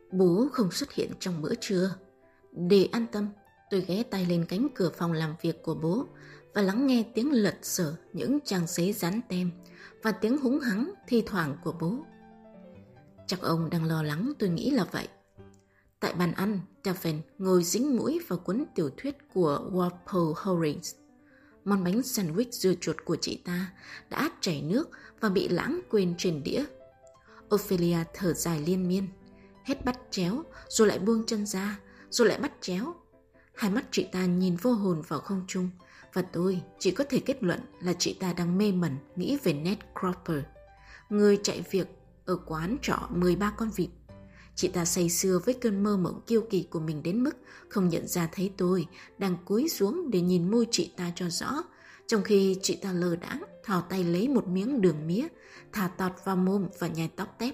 Bố không xuất hiện trong bữa trưa. Để an tâm, tôi ghé tay lên cánh cửa phòng làm việc của bố và lắng nghe tiếng lật sở những trang giấy dán tem và tiếng húng hắng thi thoảng của bố. Chắc ông đang lo lắng, tôi nghĩ là vậy. Tại bàn ăn, Daphne ngồi dính mũi vào cuốn tiểu thuyết của Walpole Horace. Món bánh sandwich dưa chuột của chị ta đã chảy nước và bị lãng quên trên đĩa. Ophelia thở dài liên miên, hết bắt chéo rồi lại buông chân ra, rồi lại bắt chéo. Hai mắt chị ta nhìn vô hồn vào không trung và tôi chỉ có thể kết luận là chị ta đang mê mẩn nghĩ về Ned Cropper, người chạy việc ở quán trọ 13 con vịt. Chị ta say sưa với cơn mơ mộng kiêu kỳ của mình đến mức không nhận ra thấy tôi đang cúi xuống để nhìn môi chị ta cho rõ, trong khi chị ta lơ đãng thò tay lấy một miếng đường mía, thả tọt vào mồm và nhai tóp tép.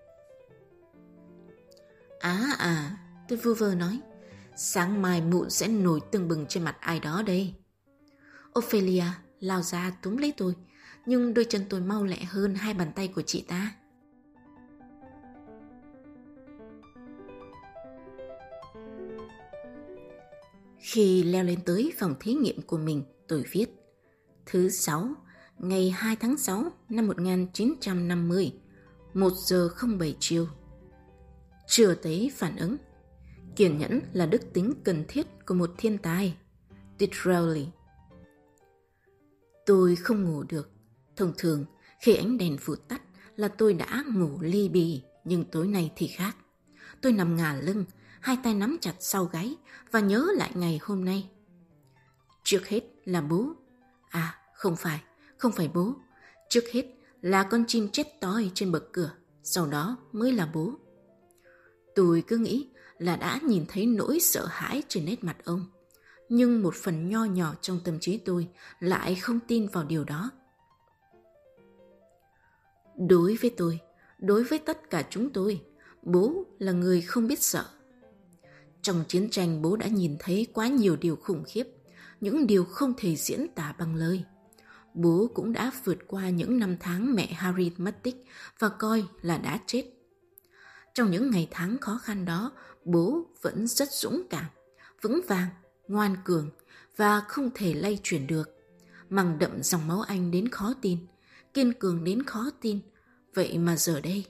Tôi vu vơ nói, sáng mai mụn sẽ nổi tưng bừng trên mặt ai đó đây. Ophelia lao ra túm lấy tôi, nhưng đôi chân tôi mau lẹ hơn hai bàn tay của chị ta. Khi leo lên tới phòng thí nghiệm của mình, tôi viết: Thứ Sáu, ngày 2 tháng 6 năm 1950, 1 giờ 07 chiều. Chưa thấy phản ứng. Kiên nhẫn là đức tính cần thiết của một thiên tài. Disraeli. Tôi không ngủ được. Thông thường, khi ánh đèn vụt tắt là tôi đã ngủ li bì, nhưng tối nay thì khác. Tôi nằm ngả lưng, hai tay nắm chặt sau gáy và nhớ lại ngày hôm nay. Trước hết là bố. Không phải bố. Trước hết là con chim chết toi trên bậc cửa, sau đó mới là bố. Tôi cứ nghĩ là đã nhìn thấy nỗi sợ hãi trên nét mặt ông, nhưng một phần nho nhỏ trong tâm trí tôi lại không tin vào điều đó. Đối với tôi, đối với tất cả chúng tôi, bố là người không biết sợ. Trong chiến tranh, bố đã nhìn thấy quá nhiều điều khủng khiếp, những điều không thể diễn tả bằng lời. Bố cũng đã vượt qua những năm tháng mẹ Harry mất tích và coi là đã chết. Trong những ngày tháng khó khăn đó, bố vẫn rất dũng cảm, vững vàng, ngoan cường và không thể lay chuyển được. Mang đậm dòng máu Anh đến khó tin, kiên cường đến khó tin. Vậy mà giờ đây...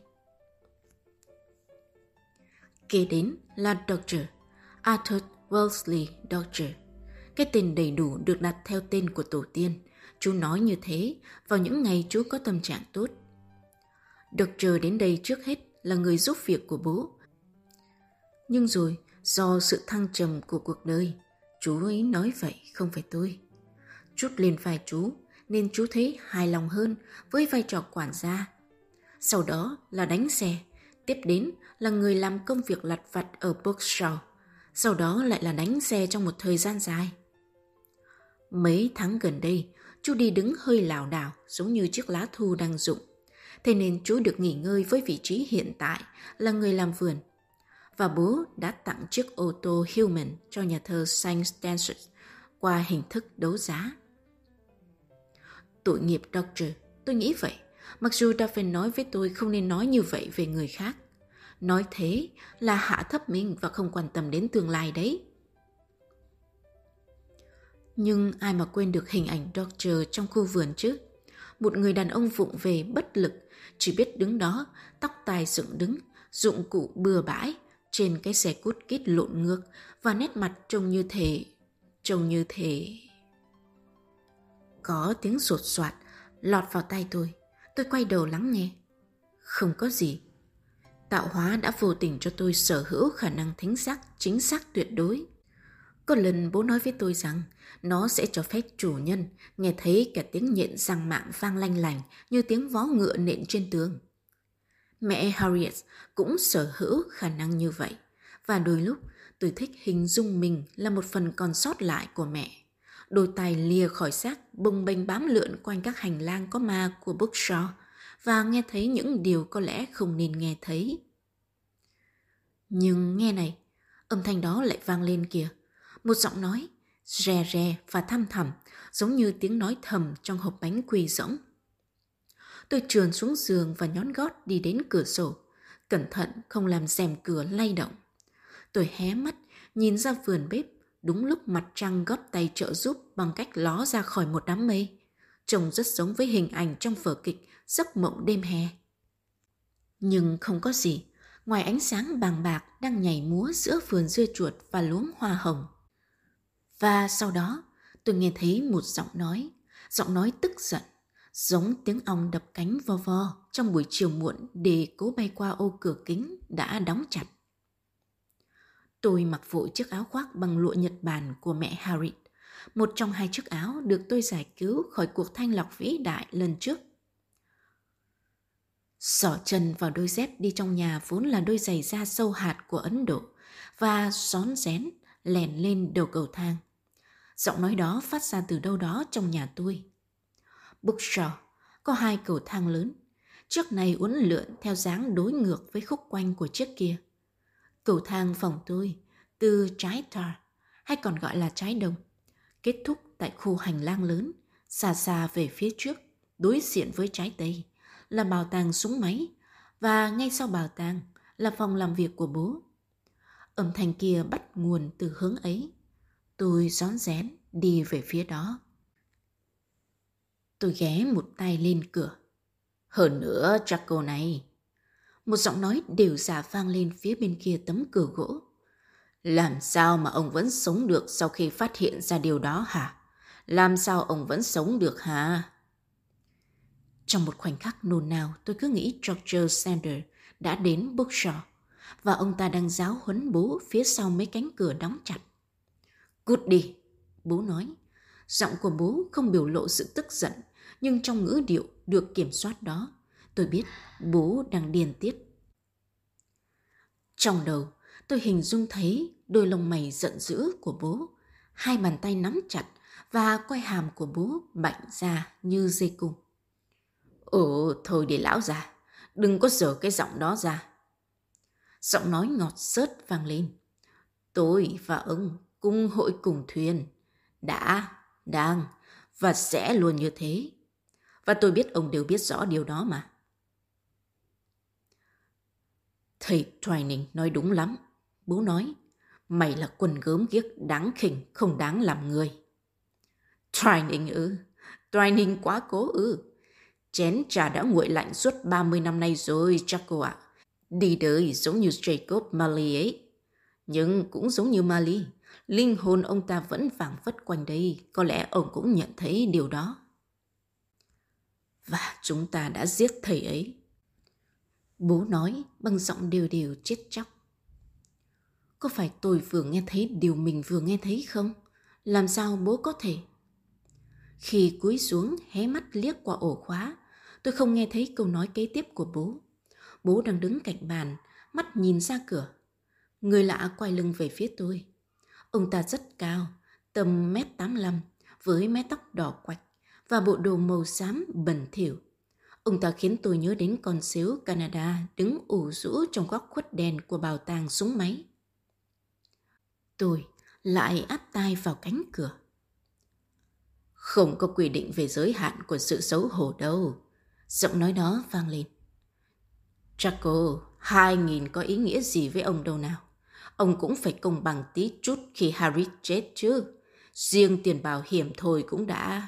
Kế đến là Dr. Arthur Wellesley Dodger. Cái tên đầy đủ được đặt theo tên của tổ tiên. Chú nói như thế vào những ngày chú có tâm trạng tốt. Dodger đến đây trước hết là người giúp việc của bố. Nhưng rồi, do sự thăng trầm của cuộc đời, chú ấy nói vậy, không phải tôi. Trút lên vai chú, nên chú thấy hài lòng hơn với vai trò quản gia. Sau đó là đánh xe, tiếp đến là người làm công việc lặt vặt ở Berkshire, sau đó lại là đánh xe trong một thời gian dài. Mấy tháng gần đây, chú đi đứng hơi lảo đảo giống như chiếc lá thu đang rụng. Thế nên chú được nghỉ ngơi với vị trí hiện tại là người làm vườn. Và bố đã tặng chiếc ô tô Hillman cho nhà thơ Saint Stansted qua hình thức đấu giá. Tội nghiệp Dr. Tôi nghĩ vậy, mặc dù Daphne nói với tôi không nên nói như vậy về người khác. Nói thế là hạ thấp mình và không quan tâm đến tương lai đấy. Nhưng ai mà quên được hình ảnh Dr. trong khu vườn chứ? Một người đàn ông vụng về bất lực, chỉ biết đứng đó, tóc tai dựng đứng, dụng cụ bừa bãi, trên cái xe cút kít lộn ngược và nét mặt trông như thể... Có tiếng sột soạt lọt vào tai tôi. Tôi quay đầu lắng nghe. Không có gì. Tạo hóa đã vô tình cho tôi sở hữu khả năng thính giác chính xác tuyệt đối. Có lần bố nói với tôi rằng nó sẽ cho phép chủ nhân nghe thấy cả tiếng nhện răng mạng vang lanh lành như tiếng vó ngựa nện trên tường. Mẹ Harriet cũng sở hữu khả năng như vậy, và đôi lúc tôi thích hình dung mình là một phần còn sót lại của mẹ. Đôi tay lìa khỏi xác bồng bềnh bám lượn quanh các hành lang có ma của Berkshire và nghe thấy những điều có lẽ không nên nghe thấy. Nhưng nghe này, âm thanh đó lại vang lên kìa. Một giọng nói rè rè và thăm thẳm, giống như tiếng nói thầm trong hộp bánh quỳ rỗng. Tôi trườn xuống giường và nhón gót đi đến cửa sổ. cẩn thận không làm rèm cửa lay động. Tôi hé mắt, nhìn ra vườn bếp, đúng lúc mặt trăng góp tay trợ giúp bằng cách ló ra khỏi một đám mây. Trông rất giống với hình ảnh trong vở kịch Giấc mộng đêm hè. Nhưng không có gì, ngoài ánh sáng bàng bạc đang nhảy múa giữa vườn dưa chuột và luống hoa hồng. Và sau đó, tôi nghe thấy một giọng nói tức giận, giống tiếng ong đập cánh vo vo trong buổi chiều muộn để cố bay qua ô cửa kính đã đóng chặt. Tôi mặc vội chiếc áo khoác bằng lụa Nhật Bản của mẹ Harriet, một trong 2 chiếc áo được tôi giải cứu khỏi cuộc thanh lọc vĩ đại lần trước. Xỏ chân vào đôi dép đi trong nhà vốn là đôi giày da sâu hạt của Ấn Độ và rón rén lèn lên đầu cầu thang. Giọng nói đó phát ra từ đâu đó trong nhà tôi. Bookshaw có 2 cầu thang lớn, chiếc này uốn lượn theo dáng đối ngược với khúc quanh của chiếc kia. Cầu thang phòng tôi từ trái tar, hay còn gọi là trái đông, kết thúc tại khu hành lang lớn, xa xa về phía trước, đối diện với trái tây, là bảo tàng súng máy, và ngay sau bảo tàng là phòng làm việc của bố. Âm thanh kia bắt nguồn từ hướng ấy. Tôi rón rén đi về phía đó. Tôi ghé một tay lên cửa. Hơn nữa, Jaco này. Một giọng nói đều giả vang lên phía bên kia tấm cửa gỗ. Làm sao mà ông vẫn sống được sau khi phát hiện ra điều đó hả? Làm sao ông vẫn sống được hả? Trong một khoảnh khắc nôn nao, tôi cứ nghĩ George Sanders đã đến Bookshaw và ông ta đang giáo huấn bố phía sau mấy cánh cửa đóng chặt. Cút đi, bố nói. Giọng của bố không biểu lộ sự tức giận, nhưng trong ngữ điệu được kiểm soát đó, tôi biết bố đang điên tiết. Trong đầu, tôi hình dung thấy đôi lông mày giận dữ của bố, 2 bàn tay nắm chặt và quai hàm của bố bạnh ra như dây cung. Thôi để lão già, đừng có giở cái giọng đó ra. Giọng nói ngọt xớt vang lên. Tôi và ông cùng hội cùng thuyền. Đã, đang và sẽ luôn như thế. Và tôi biết ông đều biết rõ điều đó mà. Thầy Twining nói đúng lắm. Bố nói, mày là quần gớm ghiếc đáng khinh, không đáng làm người. Twining ư? Twining quá cố ư? Chén trà đã nguội lạnh suốt 30 năm nay rồi, Jaco ạ. Đi đời giống như Jacob Marley ấy. Nhưng cũng giống như Marley, linh hồn ông ta vẫn vảng vất quanh đây. Có lẽ ông cũng nhận thấy điều đó. Và chúng ta đã giết thầy ấy. Bố nói bằng giọng đều đều chết chóc. Có phải tôi vừa nghe thấy điều mình vừa nghe thấy không? Làm sao bố có thể? Khi cúi xuống hé mắt liếc qua ổ khóa, tôi không nghe thấy câu nói kế tiếp của bố. Bố đang đứng cạnh bàn, mắt nhìn ra cửa. Người lạ quay lưng về phía tôi. Ông ta rất cao, tầm 1m85, với mái tóc đỏ quạch và bộ đồ màu xám bẩn thỉu. Ông ta khiến tôi nhớ đến con sếu Canada đứng ủ rũ trong góc khuất đèn của bảo tàng súng máy. Tôi lại áp tai vào cánh cửa. Không có quy định về giới hạn của sự xấu hổ đâu. Giọng nói đó vang lên. Jaco, 2000 có ý nghĩa gì với ông đâu nào? Ông cũng phải công bằng tí chút khi Harry chết chứ. Riêng tiền bảo hiểm thôi cũng đã...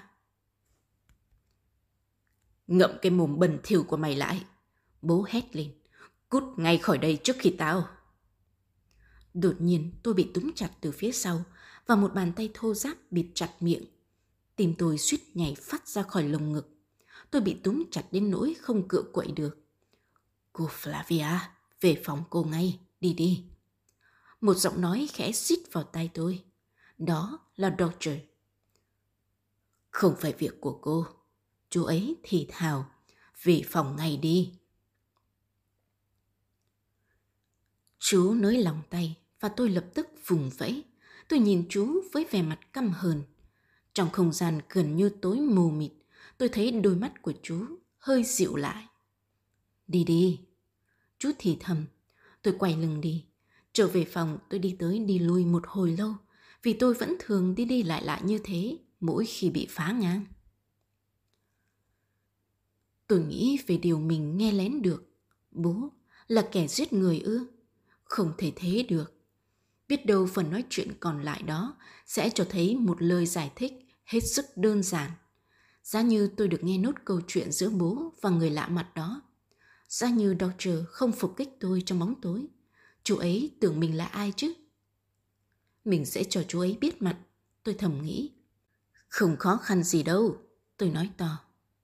Ngậm cái mồm bẩn thỉu của mày lại. Bố hét lên. Cút ngay khỏi đây trước khi tao... Đột nhiên tôi bị túm chặt từ phía sau và một bàn tay thô ráp bịt chặt miệng. Tim tôi suýt nhảy phát ra khỏi lồng ngực. Tôi bị túm chặt đến nỗi không cựa quậy được. Cô Flavia, về phòng cô ngay, đi đi. Một giọng nói khẽ xít vào tai tôi. Đó là Doctor. Không phải việc của cô. Chú ấy thì thào, về phòng ngay đi. Chú nới lòng tay và tôi lập tức vùng vẫy. Tôi nhìn chú với vẻ mặt căm hờn. Trong không gian gần như tối mù mịt, tôi thấy đôi mắt của chú hơi dịu lại. Đi đi. Chú thì thầm. Tôi quay lưng đi. Trở về phòng tôi đi tới đi lui một hồi lâu, vì tôi vẫn thường đi đi lại như thế mỗi khi bị phá ngang. Tôi nghĩ về điều mình nghe lén được. Bố Là kẻ giết người ư? Không thể thế được. Biết đâu phần nói chuyện còn lại đó sẽ cho thấy một lời giải thích hết sức đơn giản. Giá như tôi được nghe nốt câu chuyện giữa bố và người lạ mặt đó. Giá như Doctor không phục kích tôi trong bóng tối. Chú ấy tưởng mình là ai chứ? Mình sẽ cho chú ấy biết mặt, tôi thầm nghĩ. Không khó khăn gì đâu, tôi nói to.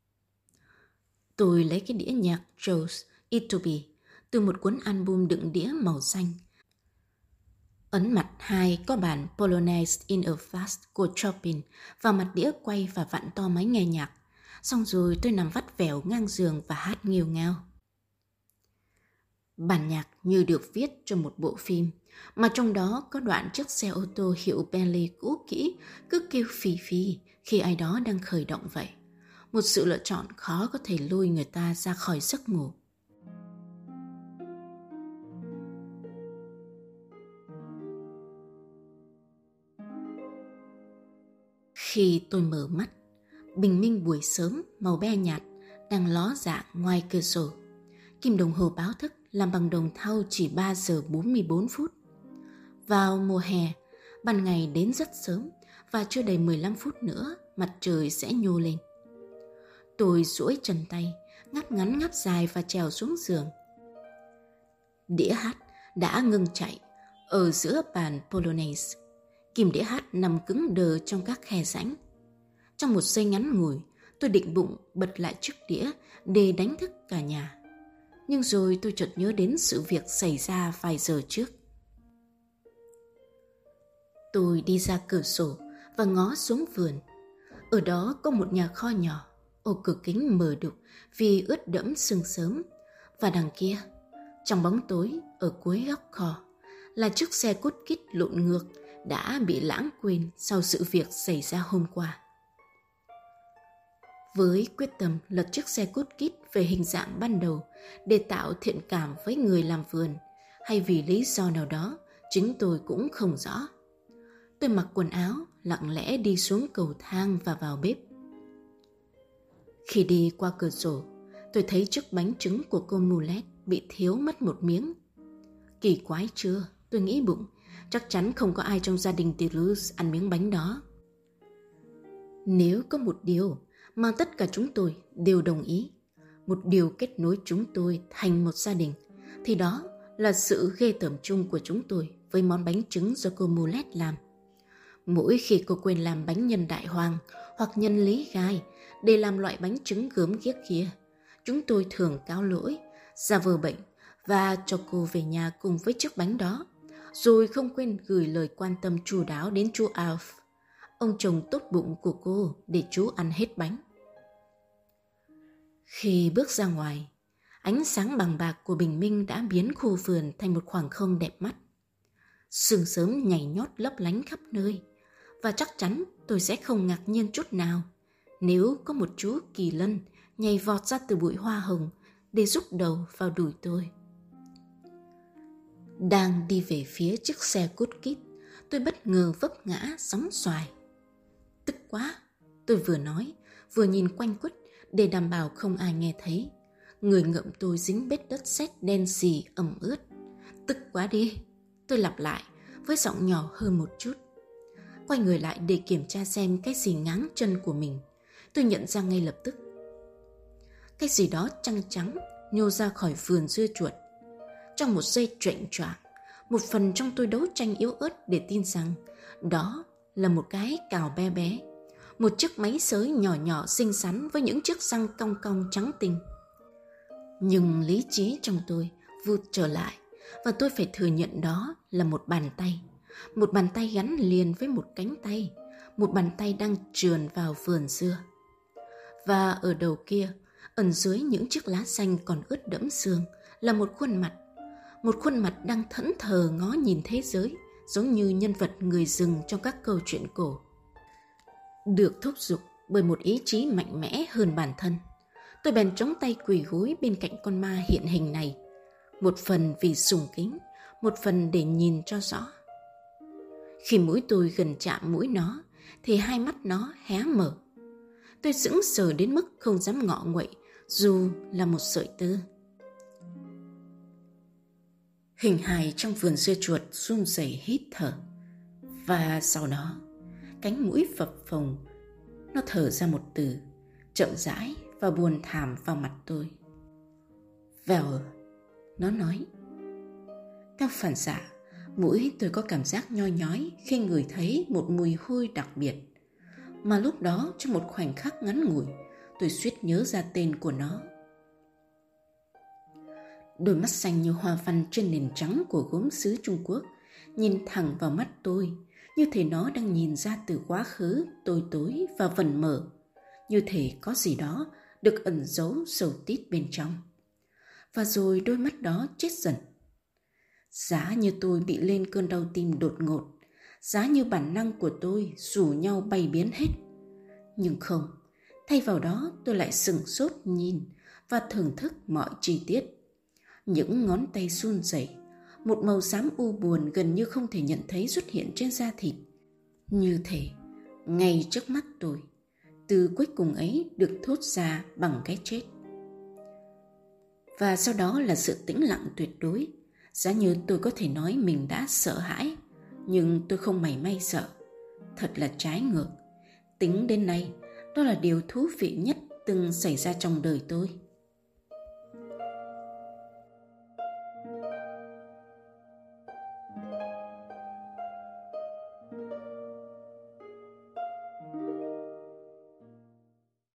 Tôi lấy cái đĩa nhạc Joe's Itobi từ một cuốn album đựng đĩa màu xanh. Ấn mặt 2 có bản Polonaise in a Fast của Chopin vào mặt đĩa quay và vặn to máy nghe nhạc. Xong rồi tôi nằm vắt vẻo ngang giường và hát nghêu ngao. Bản nhạc như được viết cho một bộ phim, mà trong đó có đoạn chiếc xe ô tô hiệu Bentley cũ kỹ cứ kêu phì phì khi ai đó đang khởi động vậy. Một sự lựa chọn khó có thể lôi người ta ra khỏi giấc ngủ. Khi tôi mở mắt, bình minh buổi sớm màu be nhạt đang ló dạng ngoài cửa sổ. Kim đồng hồ báo thức làm bằng đồng thau chỉ 3 giờ 44 phút. Vào mùa hè, ban ngày đến rất sớm và chưa đầy 15 phút nữa mặt trời sẽ nhô lên. Tôi duỗi chân tay, ngáp ngắn ngáp dài và trèo xuống giường. Đĩa hát đã ngừng chạy ở giữa bàn Polonaise. Kim đĩa hát nằm cứng đờ trong các khe rãnh. Trong một giây ngắn ngủi, tôi định bụng bật lại chiếc đĩa để đánh thức cả nhà. Nhưng rồi tôi chợt nhớ đến sự việc xảy ra vài giờ trước. Tôi đi ra cửa sổ và ngó xuống vườn. Ở đó có một nhà kho nhỏ, ô cửa kính mờ đục vì ướt đẫm sương sớm. Và đằng kia, trong bóng tối ở cuối góc kho, là chiếc xe cút kít lộn ngược đã bị lãng quên sau sự việc xảy ra hôm qua. Với quyết tâm lật chiếc xe cút kít về hình dạng ban đầu để tạo thiện cảm với người làm vườn, hay vì lý do nào đó chính tôi cũng không rõ. Tôi mặc quần áo, lặng lẽ đi xuống cầu thang và vào bếp. Khi đi qua cửa sổ, tôi thấy chiếc bánh trứng của cô Mulet bị thiếu mất một miếng. Kỳ quái chưa, tôi nghĩ bụng, chắc chắn không có ai trong gia đình Deleuze ăn miếng bánh đó. Nếu có một điều mà tất cả chúng tôi đều đồng ý, một điều kết nối chúng tôi thành một gia đình, thì đó là sự ghê tởm chung của chúng tôi với món bánh trứng do cô Mulet làm. Mỗi khi cô quên làm bánh nhân đại hoàng hoặc nhân lý gai để làm loại bánh trứng gớm ghiếc kia, chúng tôi thường cáo lỗi, giả vờ bệnh và cho cô về nhà cùng với chiếc bánh đó, rồi không quên gửi lời quan tâm chu đáo đến chú Alf, ông chồng tốt bụng của cô, để chú ăn hết bánh. Khi bước ra ngoài, ánh sáng bằng bạc của bình minh đã biến khu vườn thành một khoảng không đẹp mắt. Sương sớm nhảy nhót lấp lánh khắp nơi, và chắc chắn tôi sẽ không ngạc nhiên chút nào nếu có một chú kỳ lân nhảy vọt ra từ bụi hoa hồng để rúc đầu vào đùi tôi. Đang đi về phía chiếc xe cút kít, tôi bất ngờ vấp ngã sóng xoài. Tức quá, tôi vừa nói, vừa nhìn quanh quất để đảm bảo không ai nghe thấy. Người ngợm tôi dính bết đất sét đen xì ẩm ướt. Tức quá đi, tôi lặp lại với giọng nhỏ hơn một chút. Quay người lại để kiểm tra xem cái gì ngáng chân của mình. Tôi nhận ra ngay lập tức. Cái gì đó trắng trắng nhô ra khỏi vườn dưa chuột. Trong một giây choạng choạng, một phần trong tôi đấu tranh yếu ớt để tin rằng đó là một cái cào bé bé, một chiếc máy xới nhỏ nhỏ xinh xắn với những chiếc răng cong cong trắng tinh. Nhưng lý trí trong tôi vụt trở lại, và tôi phải thừa nhận đó là một bàn tay gắn liền với một cánh tay, một bàn tay đang trườn vào vườn dưa. Và ở đầu kia, ẩn dưới những chiếc lá xanh còn ướt đẫm sương, là một khuôn mặt đang thẫn thờ ngó nhìn thế giới, giống như nhân vật người rừng trong các câu chuyện cổ. Được thúc giục bởi một ý chí mạnh mẽ hơn bản thân, tôi bèn chống tay quỳ gối bên cạnh con ma hiện hình này, một phần vì sùng kính, một phần để nhìn cho rõ. Khi mũi tôi gần chạm mũi nó, thì hai mắt nó hé mở. Tôi sững sờ đến mức không dám ngọ nguậy, dù là một sợi tơ. Hình hài trong vườn dưa chuột run rẩy hít thở. Và sau đó, cánh mũi phập phồng, nó thở ra một từ, chậm rãi và buồn thảm vào mặt tôi. Vèo, nó nói. Theo phản xạ, mũi tôi có cảm giác nhoi nhói khi ngửi thấy một mùi hôi đặc biệt. Mà lúc đó, trong một khoảnh khắc ngắn ngủi, tôi suýt nhớ ra tên của nó. Đôi mắt xanh như hoa văn trên nền trắng của gốm sứ Trung Quốc nhìn thẳng vào mắt tôi, như thể nó đang nhìn ra từ quá khứ tối tối và vẩn mở, như thể có gì đó được ẩn giấu sâu tít bên trong. Và rồi đôi mắt đó chết dần. Giá như tôi bị lên cơn đau tim đột ngột, giá như bản năng của tôi rủ nhau bay biến hết. Nhưng không, thay vào đó tôi lại sửng sốt nhìn và thưởng thức mọi chi tiết. Những ngón tay run rẩy, một màu xám u buồn gần như không thể nhận thấy xuất hiện trên da thịt. Như thể, ngay trước mắt tôi, từ cuối cùng ấy được thốt ra bằng cái chết. Và sau đó là sự tĩnh lặng tuyệt đối. Giá như tôi có thể nói mình đã sợ hãi, nhưng tôi không mảy may sợ. Thật là trái ngược. Tính đến nay, đó là điều thú vị nhất từng xảy ra trong đời tôi.